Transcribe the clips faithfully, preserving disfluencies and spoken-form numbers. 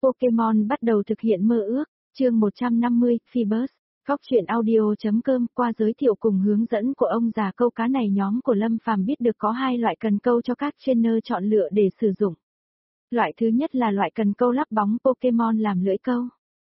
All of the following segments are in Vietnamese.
Pokemon bắt đầu thực hiện mơ ước, chương một trăm năm mươi, Phoebus. Góc truyện audio.com qua giới thiệu cùng hướng dẫn của ông già câu cá này, nhóm của Lâm Phàm biết được có hai loại cần câu cho các trainer chọn lựa để sử dụng. Loại thứ nhất là loại cần câu lắp bóng Pokemon làm lưỡi câu.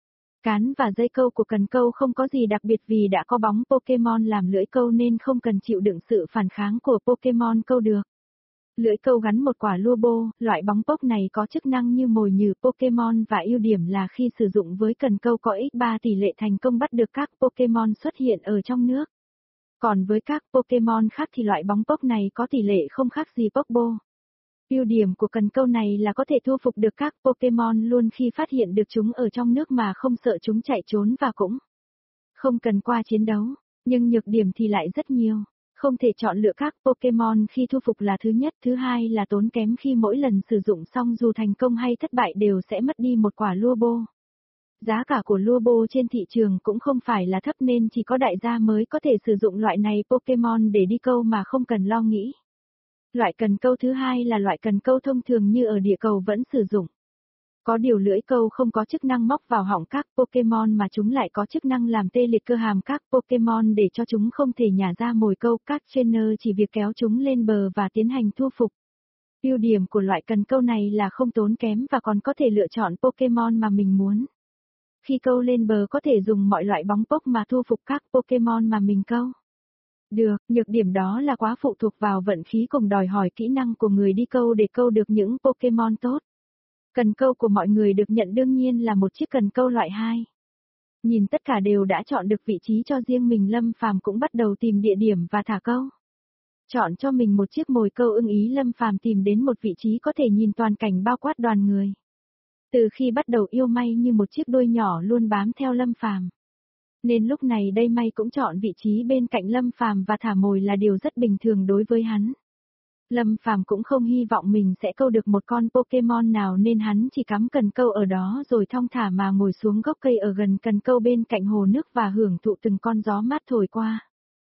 Cán và dây câu của cần câu không có gì đặc biệt vì đã có bóng Pokemon làm lưỡi câu nên không cần chịu đựng sự phản kháng của Pokemon câu được. Lưỡi câu gắn một quả Luobo, loại bóng pok này có chức năng như mồi nhử Pokemon và ưu điểm là khi sử dụng với cần câu có nhân ba tỷ lệ thành công bắt được các Pokemon xuất hiện ở trong nước. Còn với các Pokemon khác thì loại bóng pok này có tỷ lệ không khác gì Pokeball. Ưu điểm của cần câu này là có thể thu phục được các Pokemon luôn khi phát hiện được chúng ở trong nước mà không sợ chúng chạy trốn và cũng không cần qua chiến đấu, nhưng nhược điểm thì lại rất nhiều. Không thể chọn lựa các Pokemon khi thu phục là thứ nhất, thứ hai là tốn kém khi mỗi lần sử dụng xong dù thành công hay thất bại đều sẽ mất đi một quả Luobo. Giá cả của Luobo trên thị trường cũng không phải là thấp nên chỉ có đại gia mới có thể sử dụng loại này Pokemon để đi câu mà không cần lo nghĩ. Loại cần câu thứ hai là loại cần câu thông thường như ở địa cầu vẫn sử dụng. Có điều lưỡi câu không có chức năng móc vào họng các Pokemon mà chúng lại có chức năng làm tê liệt cơ hàm các Pokemon để cho chúng không thể nhả ra mồi câu, các trainer chỉ việc kéo chúng lên bờ và tiến hành thu phục. Ưu điểm của loại cần câu này là không tốn kém và còn có thể lựa chọn Pokemon mà mình muốn. Khi câu lên bờ có thể dùng mọi loại bóng pok mà thu phục các Pokemon mà mình câu. Được, nhược điểm đó là quá phụ thuộc vào vận khí cùng đòi hỏi kỹ năng của người đi câu để câu được những Pokemon tốt. Cần câu của mọi người được nhận đương nhiên là một chiếc cần câu loại hai. Nhìn tất cả đều đã chọn được vị trí cho riêng mình, Lâm Phàm cũng bắt đầu tìm địa điểm và thả câu. Chọn cho mình một chiếc mồi câu ưng ý, Lâm Phàm tìm đến một vị trí có thể nhìn toàn cảnh bao quát đoàn người. Từ khi bắt đầu yêu may như một chiếc đuôi nhỏ luôn bám theo Lâm Phàm. Nên lúc này đây may cũng chọn vị trí bên cạnh Lâm Phàm và thả mồi là điều rất bình thường đối với hắn. Lâm Phàm cũng không hy vọng mình sẽ câu được một con Pokemon nào nên hắn chỉ cắm cần câu ở đó rồi thong thả mà ngồi xuống gốc cây ở gần cần câu bên cạnh hồ nước và hưởng thụ từng con gió mát thổi qua.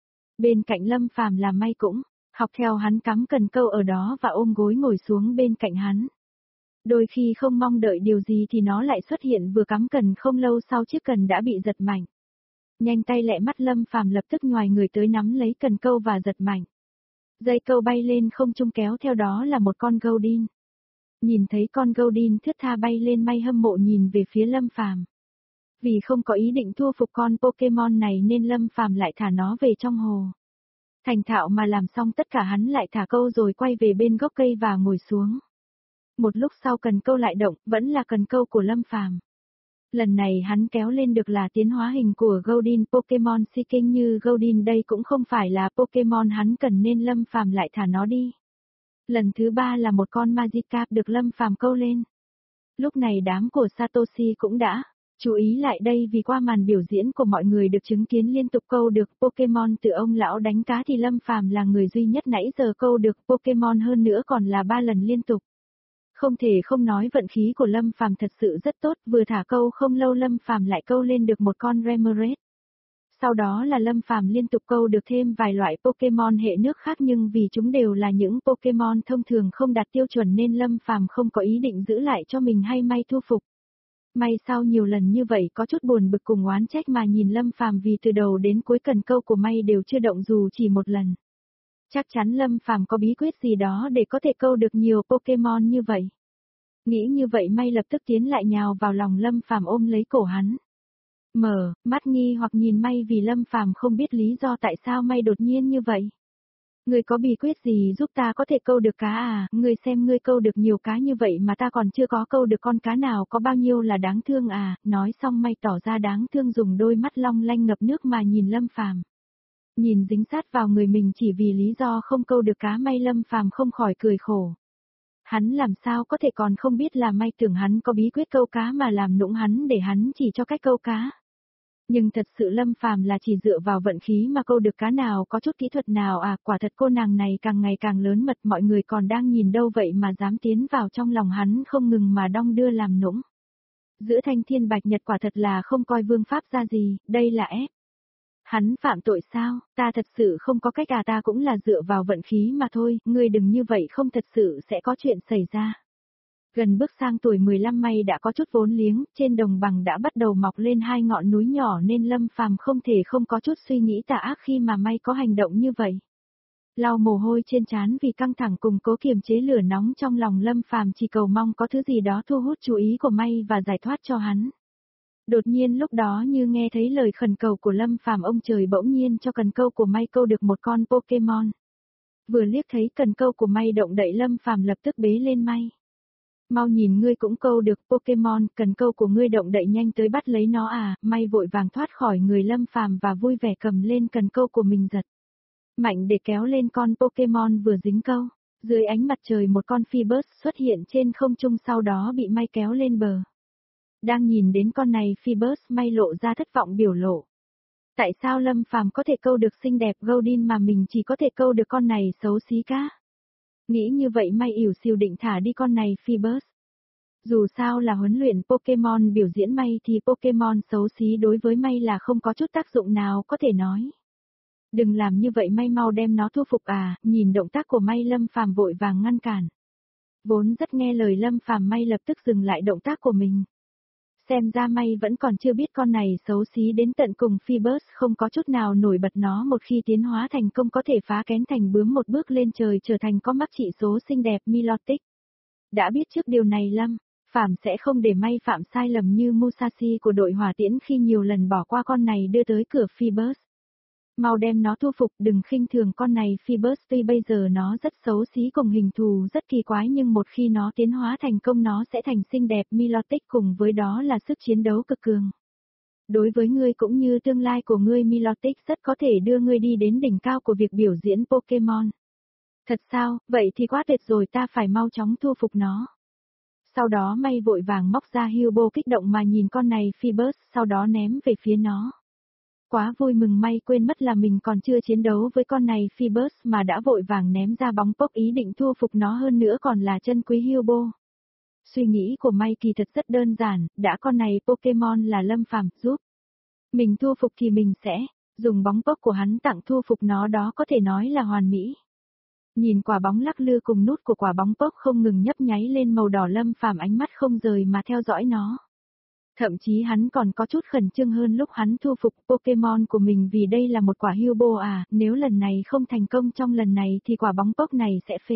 Bên cạnh Lâm Phàm là May cũng học theo hắn cắm cần câu ở đó và ôm gối ngồi xuống bên cạnh hắn. Đôi khi không mong đợi điều gì thì nó lại xuất hiện, vừa cắm cần không lâu sau chiếc cần đã bị giật mạnh. Nhanh tay lẹ mắt, Lâm Phàm lập tức nhoài người tới nắm lấy cần câu và giật mạnh. Dây câu bay lên không trung, kéo theo đó là một con Goldeen. Nhìn thấy con Goldeen thướt tha bay lên, May hâm mộ nhìn về phía Lâm Phàm. Vì không có ý định thu phục con Pokemon này nên Lâm Phàm lại thả nó về trong hồ. Thành thạo mà làm xong tất cả, hắn lại thả câu rồi quay về bên gốc cây và ngồi xuống. Một lúc sau cần câu lại động, vẫn là cần câu của Lâm Phàm. Lần này hắn kéo lên được là tiến hóa hình của Goldeen, Pokemon Seeking như Goldeen đây cũng không phải là Pokemon hắn cần nên Lâm Phàm lại thả nó đi. Lần thứ ba là một con Magikarp được Lâm Phàm câu lên. Lúc này đám của Satoshi cũng đã chú ý lại đây vì qua màn biểu diễn của mọi người được chứng kiến liên tục câu được Pokemon từ ông lão đánh cá thì Lâm Phàm là người duy nhất nãy giờ câu được Pokemon, hơn nữa còn là ba lần liên tục. Không thể không nói vận khí của Lâm Phàm thật sự rất tốt, vừa thả câu không lâu Lâm Phàm lại câu lên được một con Remoraid. Sau đó là Lâm Phàm liên tục câu được thêm vài loại Pokemon hệ nước khác nhưng vì chúng đều là những Pokemon thông thường không đạt tiêu chuẩn nên Lâm Phàm không có ý định giữ lại cho mình hay May thu phục. May sau nhiều lần như vậy có chút buồn bực cùng oán trách mà nhìn Lâm Phàm vì từ đầu đến cuối cần câu của May đều chưa động dù chỉ một lần. Chắc chắn Lâm Phàm có bí quyết gì đó để có thể câu được nhiều Pokemon như vậy. Nghĩ như vậy May lập tức tiến lại nhào vào lòng Lâm Phàm ôm lấy cổ hắn. Mở mắt nghi hoặc nhìn May vì Lâm Phàm không biết lý do tại sao May đột nhiên như vậy. Ngươi có bí quyết gì giúp ta có thể câu được cá à? Ngươi xem ngươi câu được nhiều cá như vậy mà ta còn chưa có câu được con cá nào, có bao nhiêu là đáng thương à? Nói xong May tỏ ra đáng thương dùng đôi mắt long lanh ngập nước mà nhìn Lâm Phàm. Nhìn dính sát vào người mình chỉ vì lý do không câu được cá, May Lâm Phàm không khỏi cười khổ. Hắn làm sao có thể còn không biết là May tưởng hắn có bí quyết câu cá mà làm nũng hắn để hắn chỉ cho cách câu cá. Nhưng thật sự Lâm Phàm là chỉ dựa vào vận khí mà câu được cá, nào có chút kỹ thuật nào à, quả thật cô nàng này càng ngày càng lớn mật, mọi người còn đang nhìn đâu vậy mà dám tiến vào trong lòng hắn không ngừng mà đong đưa làm nũng. Giữa thanh thiên bạch nhật quả thật là không coi vương pháp ra gì, đây là ép. Hắn phạm tội sao, ta thật sự không có cách à, ta cũng là dựa vào vận khí mà thôi, ngươi đừng như vậy không thật sự sẽ có chuyện xảy ra. Gần bước sang tuổi mười lăm May đã có chút vốn liếng, trên đồng bằng đã bắt đầu mọc lên hai ngọn núi nhỏ nên Lâm Phàm không thể không có chút suy nghĩ tà ác khi mà May có hành động như vậy. Lau mồ hôi trên trán vì căng thẳng cùng cố kiềm chế lửa nóng trong lòng Lâm Phàm chỉ cầu mong có thứ gì đó thu hút chú ý của May và giải thoát cho hắn. Đột nhiên lúc đó như nghe thấy lời khẩn cầu của Lâm Phàm, ông trời bỗng nhiên cho cần câu của May câu được một con Pokemon. Vừa liếc thấy cần câu của May động đậy Lâm Phàm lập tức bế lên May. Mau nhìn ngươi cũng câu được Pokemon, cần câu của ngươi động đậy nhanh tới bắt lấy nó à, May vội vàng thoát khỏi người Lâm Phàm và vui vẻ cầm lên cần câu của mình giật mạnh để kéo lên con Pokemon vừa dính câu. Dưới ánh mặt trời một con Phoebus xuất hiện trên không trung sau đó bị May kéo lên bờ. Đang nhìn đến con này Phoebus, May lộ ra thất vọng biểu lộ. Tại sao Lâm Phàm có thể câu được xinh đẹp Goldin mà mình chỉ có thể câu được con này xấu xí cá? Nghĩ như vậy May ỉu xìu định thả đi con này Phoebus. Dù sao là huấn luyện Pokemon biểu diễn May thì Pokemon xấu xí đối với May là không có chút tác dụng nào có thể nói. Đừng làm như vậy May, mau đem nó thu phục à, nhìn động tác của May Lâm Phàm vội vàng ngăn cản. Vốn rất nghe lời Lâm Phàm, May lập tức dừng lại động tác của mình. Xem ra May vẫn còn chưa biết con này xấu xí đến tận cùng, Phoebus không có chút nào nổi bật, nó một khi tiến hóa thành công có thể phá kén thành bướm một bước lên trời trở thành có mắc chỉ số xinh đẹp Milotic. Đã biết trước điều này Lâm Phàm sẽ không để May phạm sai lầm như Musashi của đội hỏa tiễn khi nhiều lần bỏ qua con này đưa tới cửa Phoebus. Mau đem nó thu phục, đừng khinh thường con này Phoebus, tuy bây giờ nó rất xấu xí cùng hình thù rất kỳ quái nhưng một khi nó tiến hóa thành công nó sẽ thành xinh đẹp Milotic, cùng với đó là sức chiến đấu cực cường. Đối với ngươi cũng như tương lai của ngươi, Milotic rất có thể đưa ngươi đi đến đỉnh cao của việc biểu diễn Pokemon. Thật sao, vậy thì quá tuyệt rồi, ta phải mau chóng thu phục nó. Sau đó May vội vàng móc ra Hyubo kích động mà nhìn con này Phoebus, sau đó ném về phía nó. Quá vui mừng May quên mất là mình còn chưa chiến đấu với con này Phoebus mà đã vội vàng ném ra bóng pốc ý định thu phục nó, hơn nữa còn là chân quý Hyubo. Suy nghĩ của May kỳ thật rất đơn giản, đã con này Pokemon là Lâm Phàm giúp mình thu phục thì mình sẽ dùng bóng pốc của hắn tặng thu phục nó, đó có thể nói là hoàn mỹ. Nhìn quả bóng lắc lư cùng nút của quả bóng pốc không ngừng nhấp nháy lên màu đỏ, Lâm Phàm ánh mắt không rời mà theo dõi nó. Thậm chí hắn còn có chút khẩn trương hơn lúc hắn thu phục Pokemon của mình, vì đây là một quả Hyubo à, nếu lần này không thành công trong lần này thì quả bóng pốc này sẽ phế.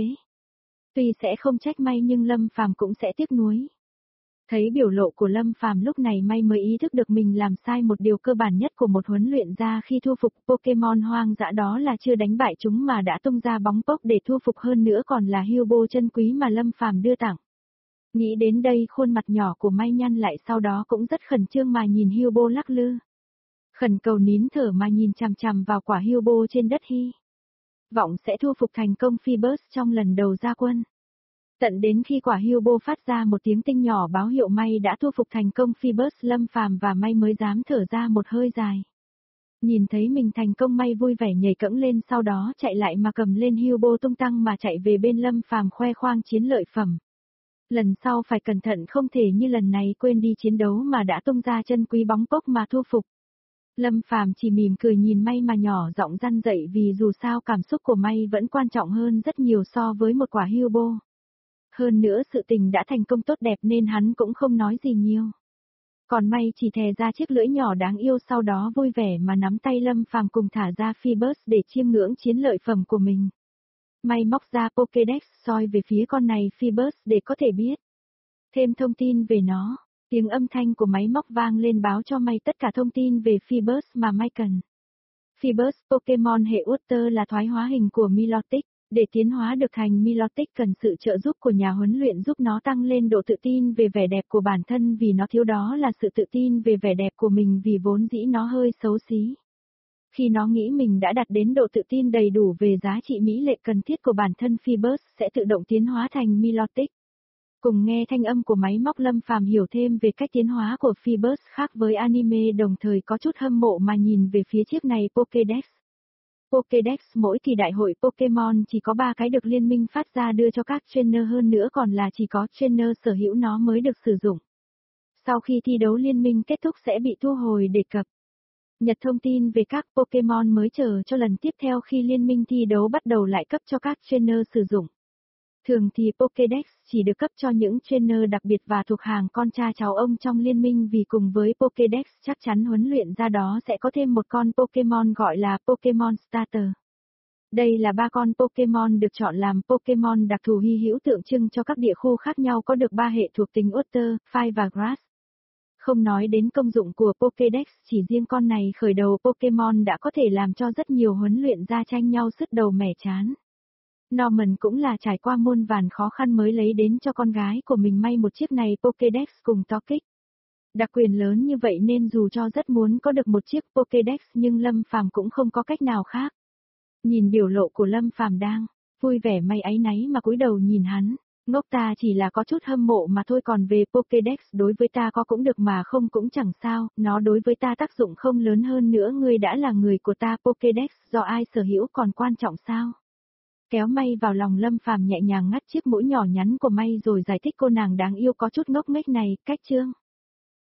Tuy sẽ không trách May nhưng Lâm Phàm cũng sẽ tiếc nuối. Thấy biểu lộ của Lâm Phàm lúc này May mới ý thức được mình làm sai một điều cơ bản nhất của một huấn luyện gia khi thu phục Pokemon hoang dã, đó là chưa đánh bại chúng mà đã tung ra bóng pốc để thu phục, hơn nữa còn là Hyubo chân quý mà Lâm Phàm đưa tặng. Nghĩ đến đây khuôn mặt nhỏ của May nhăn lại, sau đó cũng rất khẩn trương mà nhìn Hyubo lắc lư. Khẩn cầu nín thở mà nhìn chằm chằm vào quả Hyubo trên đất hy vọng sẽ thu phục thành công Phoebus trong lần đầu ra quân. Tận đến khi quả Hyubo phát ra một tiếng tinh nhỏ báo hiệu May đã thu phục thành công Phoebus, Lâm Phàm và May mới dám thở ra một hơi dài. Nhìn thấy mình thành công May vui vẻ nhảy cẫng lên, sau đó chạy lại mà cầm lên Hyubo tung tăng mà chạy về bên Lâm Phàm khoe khoang chiến lợi phẩm. Lần sau phải cẩn thận, không thể như lần này quên đi chiến đấu mà đã tung ra chân quý bóng pốc mà thu phục. Lâm Phàm chỉ mỉm cười nhìn May mà nhỏ giọng răn dậy, vì dù sao cảm xúc của May vẫn quan trọng hơn rất nhiều so với một quả Hyubo. Hơn nữa sự tình đã thành công tốt đẹp nên hắn cũng không nói gì nhiều. Còn May chỉ thè ra chiếc lưỡi nhỏ đáng yêu, sau đó vui vẻ mà nắm tay Lâm Phàm cùng thả ra Phoebus để chiêm ngưỡng chiến lợi phẩm của mình. May móc ra Pokédex soi về phía con này Phoebus để có thể biết thêm thông tin về nó. Tiếng âm thanh của máy móc vang lên báo cho May tất cả thông tin về Phoebus mà May cần. Phoebus, Pokemon hệ Water, là thoái hóa hình của Milotic. Để tiến hóa được thành Milotic cần sự trợ giúp của nhà huấn luyện giúp nó tăng lên độ tự tin về vẻ đẹp của bản thân, vì nó thiếu đó là sự tự tin về vẻ đẹp của mình, vì vốn dĩ nó hơi xấu xí. Khi nó nghĩ mình đã đạt đến độ tự tin đầy đủ về giá trị mỹ lệ cần thiết của bản thân, Phoebus sẽ tự động tiến hóa thành Milotic. Cùng nghe thanh âm của máy móc, Lâm Phàm hiểu thêm về cách tiến hóa của Phoebus khác với anime, đồng thời có chút hâm mộ mà nhìn về phía chiếc này Pokédex. Pokédex mỗi kỳ đại hội Pokemon chỉ có ba cái được liên minh phát ra đưa cho các trainer, hơn nữa còn là chỉ có trainer sở hữu nó mới được sử dụng. Sau khi thi đấu liên minh kết thúc sẽ bị thu hồi để cập nhật thông tin về các Pokemon mới, chờ cho lần tiếp theo khi liên minh thi đấu bắt đầu lại cấp cho các trainer sử dụng. Thường thì Pokédex chỉ được cấp cho những trainer đặc biệt và thuộc hàng con cha cháu ông trong liên minh vì cùng với Pokédex chắc chắn huấn luyện ra đó sẽ có thêm một con Pokémon gọi là Pokémon Starter. Đây là ba con Pokémon được chọn làm Pokémon đặc thù hy hữu tượng trưng cho các địa khu khác nhau có được ba hệ thuộc tính Water, Fire và Grass. Không nói đến công dụng của Pokédex, chỉ riêng con này khởi đầu Pokémon đã có thể làm cho rất nhiều huấn luyện ra tranh nhau sứt đầu mẻ chán. Norman cũng là trải qua muôn vàn khó khăn mới lấy đến cho con gái của mình may một chiếc này Pokédex cùng Tokic. Đặc quyền lớn như vậy nên dù cho rất muốn có được một chiếc Pokédex nhưng Lâm Phàm cũng không có cách nào khác. Nhìn biểu lộ của Lâm Phàm đang vui vẻ may áy náy mà cúi đầu nhìn hắn, ngốc ta chỉ là có chút hâm mộ mà thôi, còn về Pokédex đối với ta có cũng được mà không cũng chẳng sao, nó đối với ta tác dụng không lớn hơn nữa, ngươi đã là người của ta, Pokédex do ai sở hữu còn quan trọng sao? Kéo May vào lòng, Lâm Phàm nhẹ nhàng ngắt chiếc mũi nhỏ nhắn của May rồi giải thích cô nàng đáng yêu có chút ngốc nghếch này, cách chương.